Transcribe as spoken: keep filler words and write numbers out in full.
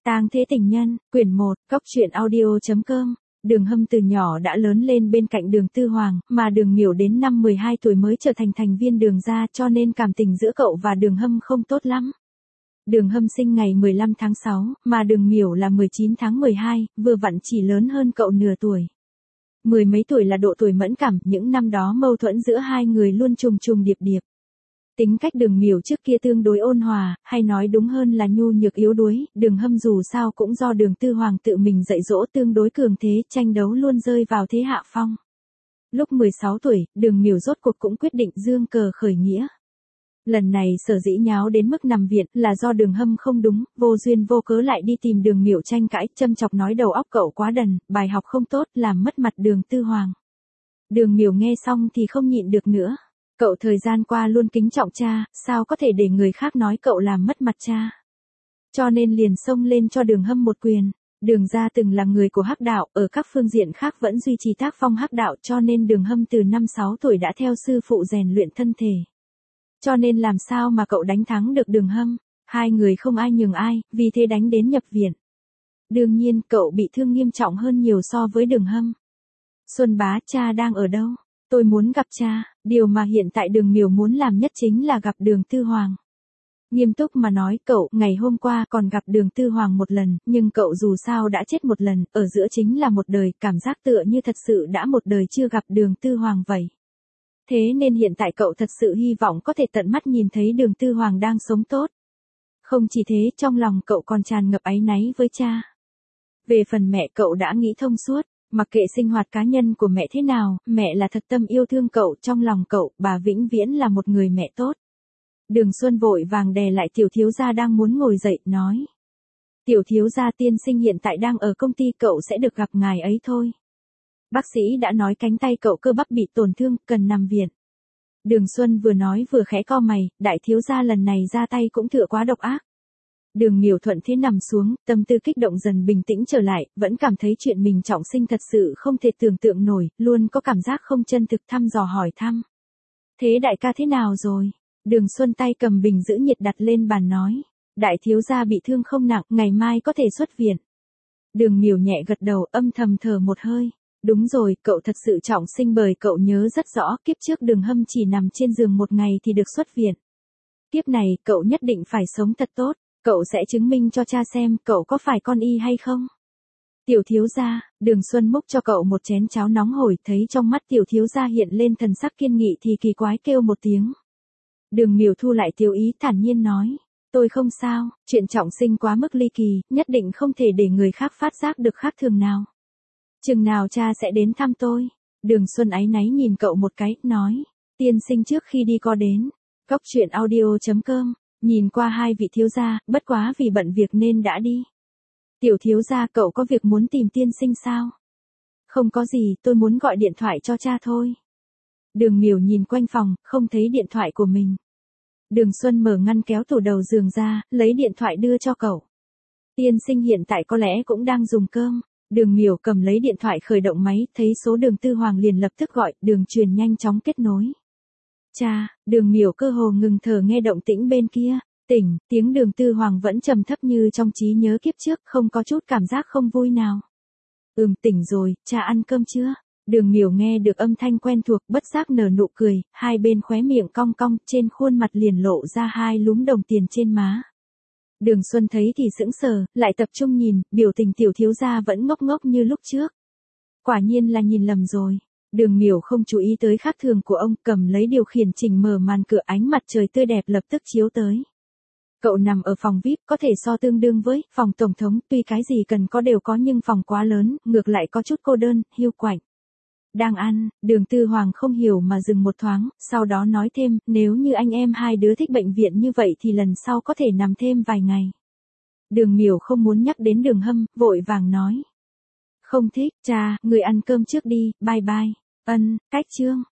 Tang Thế Tình Nhân, quyển một, cóc truyện audio chấm com. Đường Hâm từ nhỏ đã lớn lên bên cạnh Đường Tư Hoàng, mà Đường Miểu đến năm mười hai tuổi mới trở thành thành viên Đường gia, cho nên cảm tình giữa cậu và Đường Hâm không tốt lắm. Đường Hâm sinh ngày mười lăm tháng sáu, mà Đường Miểu là mười chín tháng mười hai, vừa vặn chỉ lớn hơn cậu nửa tuổi. Mười mấy tuổi là độ tuổi mẫn cảm, những năm đó mâu thuẫn giữa hai người luôn trùng trùng điệp điệp. Tính cách Đường Miểu trước kia tương đối ôn hòa, hay nói đúng hơn là nhu nhược yếu đuối, Đường Hâm dù sao cũng do Đường Tư Hoàng tự mình dạy dỗ tương đối cường thế, tranh đấu luôn rơi vào thế hạ phong. Lúc mười sáu tuổi, Đường Miểu rốt cuộc cũng quyết định giương cờ khởi nghĩa. Lần này sở dĩ nháo đến mức nằm viện là do Đường Hâm không đúng, vô duyên vô cớ lại đi tìm Đường Miểu tranh cãi, châm chọc nói đầu óc cậu quá đần, bài học không tốt, làm mất mặt Đường Tư Hoàng. Đường Miểu nghe xong thì không nhịn được nữa. Cậu thời gian qua luôn kính trọng cha, sao có thể để người khác nói cậu làm mất mặt cha. Cho nên liền xông lên cho Đường Hâm một quyền. Đường gia từng là người của Hắc đạo, ở các phương diện khác vẫn duy trì tác phong Hắc đạo, cho nên Đường Hâm từ năm sáu tuổi đã theo sư phụ rèn luyện thân thể. Cho nên làm sao mà cậu đánh thắng được Đường Hâm, hai người không ai nhường ai, vì thế đánh đến nhập viện. Đương nhiên cậu bị thương nghiêm trọng hơn nhiều so với Đường Hâm. Xuân bá, cha đang ở đâu? Tôi muốn gặp cha, điều mà hiện tại Đường Miểu muốn làm nhất chính là gặp Đường Tư Hoàng. Nghiêm túc mà nói, cậu, ngày hôm qua còn gặp Đường Tư Hoàng một lần, nhưng cậu dù sao đã chết một lần, ở giữa chính là một đời, cảm giác tựa như thật sự đã một đời chưa gặp Đường Tư Hoàng vậy. Thế nên hiện tại cậu thật sự hy vọng có thể tận mắt nhìn thấy Đường Tư Hoàng đang sống tốt. Không chỉ thế, trong lòng cậu còn tràn ngập áy náy với cha. Về phần mẹ, cậu đã nghĩ thông suốt. Mặc kệ sinh hoạt cá nhân của mẹ thế nào, mẹ là thật tâm yêu thương cậu, trong lòng cậu, bà vĩnh viễn là một người mẹ tốt. Đường Xuân vội vàng đè lại tiểu thiếu gia đang muốn ngồi dậy, nói. Tiểu thiếu gia tiên sinh hiện tại đang ở công ty, cậu sẽ được gặp ngài ấy thôi. Bác sĩ đã nói cánh tay cậu cơ bắp bị tổn thương, cần nằm viện. Đường Xuân vừa nói vừa khẽ co mày, đại thiếu gia lần này ra tay cũng tựa quá độc ác. Đường Miểu thuận thế nằm xuống, tâm tư kích động dần bình tĩnh trở lại, vẫn cảm thấy chuyện mình trọng sinh thật sự không thể tưởng tượng nổi, luôn có cảm giác không chân thực, thăm dò hỏi thăm. Thế đại ca thế nào rồi? Đường Xuân tay cầm bình giữ nhiệt đặt lên bàn nói. Đại thiếu gia bị thương không nặng, ngày mai có thể xuất viện. Đường Miểu nhẹ gật đầu, âm thầm thở một hơi. Đúng rồi, cậu thật sự trọng sinh, bởi cậu nhớ rất rõ, kiếp trước Đường Hâm chỉ nằm trên giường một ngày thì được xuất viện. Kiếp này, cậu nhất định phải sống thật tốt. Cậu sẽ chứng minh cho cha xem cậu có phải con y hay không. Tiểu thiếu gia, Đường Xuân múc cho cậu một chén cháo nóng hổi, thấy trong mắt tiểu thiếu gia hiện lên thần sắc kiên nghị thì kỳ quái kêu một tiếng. Đường Miểu thu lại tiêu ý, thản nhiên nói. Tôi không sao, chuyện trọng sinh quá mức ly kỳ, nhất định không thể để người khác phát giác được khác thường nào. Chừng nào cha sẽ đến thăm tôi? Đường Xuân áy náy nhìn cậu một cái, nói. Tiên sinh trước khi đi có đến. Cóc truyện audio chấm com. Nhìn qua hai vị thiếu gia, bất quá vì bận việc nên đã đi. Tiểu thiếu gia, cậu có việc muốn tìm tiên sinh sao? Không có gì, tôi muốn gọi điện thoại cho cha thôi. Đường Miểu nhìn quanh phòng, không thấy điện thoại của mình. Đường Xuân mở ngăn kéo tủ đầu giường ra, lấy điện thoại đưa cho cậu. Tiên sinh hiện tại có lẽ cũng đang dùng cơm. Đường Miểu cầm lấy điện thoại khởi động máy, thấy số Đường Tư Hoàng liền lập tức gọi, đường truyền nhanh chóng kết nối. Cha, Đường Miểu cơ hồ ngừng thở nghe động tĩnh bên kia. Tỉnh, tiếng Đường Tư Hoàng vẫn trầm thấp như trong trí nhớ kiếp trước, không có chút cảm giác không vui nào. Ừm, tỉnh rồi, cha ăn cơm chưa? Đường Miểu nghe được âm thanh quen thuộc, bất giác nở nụ cười, hai bên khóe miệng cong cong, trên khuôn mặt liền lộ ra hai lúm đồng tiền trên má. Đường Xuân thấy thì sững sờ, lại tập trung nhìn, biểu tình tiểu thiếu gia vẫn ngốc ngốc như lúc trước. Quả nhiên là nhìn lầm rồi. Đường Miểu không chú ý tới khác thường của ông, cầm lấy điều khiển chỉnh mở màn cửa, ánh mặt trời tươi đẹp lập tức chiếu tới. Cậu nằm ở phòng vi ai pi, có thể so tương đương với phòng tổng thống, tuy cái gì cần có đều có nhưng phòng quá lớn, ngược lại có chút cô đơn, hiu quạnh. Đang ăn, Đường Tư Hoàng không hiểu mà dừng một thoáng, sau đó nói thêm, nếu như anh em hai đứa thích bệnh viện như vậy thì lần sau có thể nằm thêm vài ngày. Đường Miểu không muốn nhắc đến Đường Hâm, vội vàng nói. Không thích, cha, người ăn cơm trước đi, bye bye. Ân, cách chương.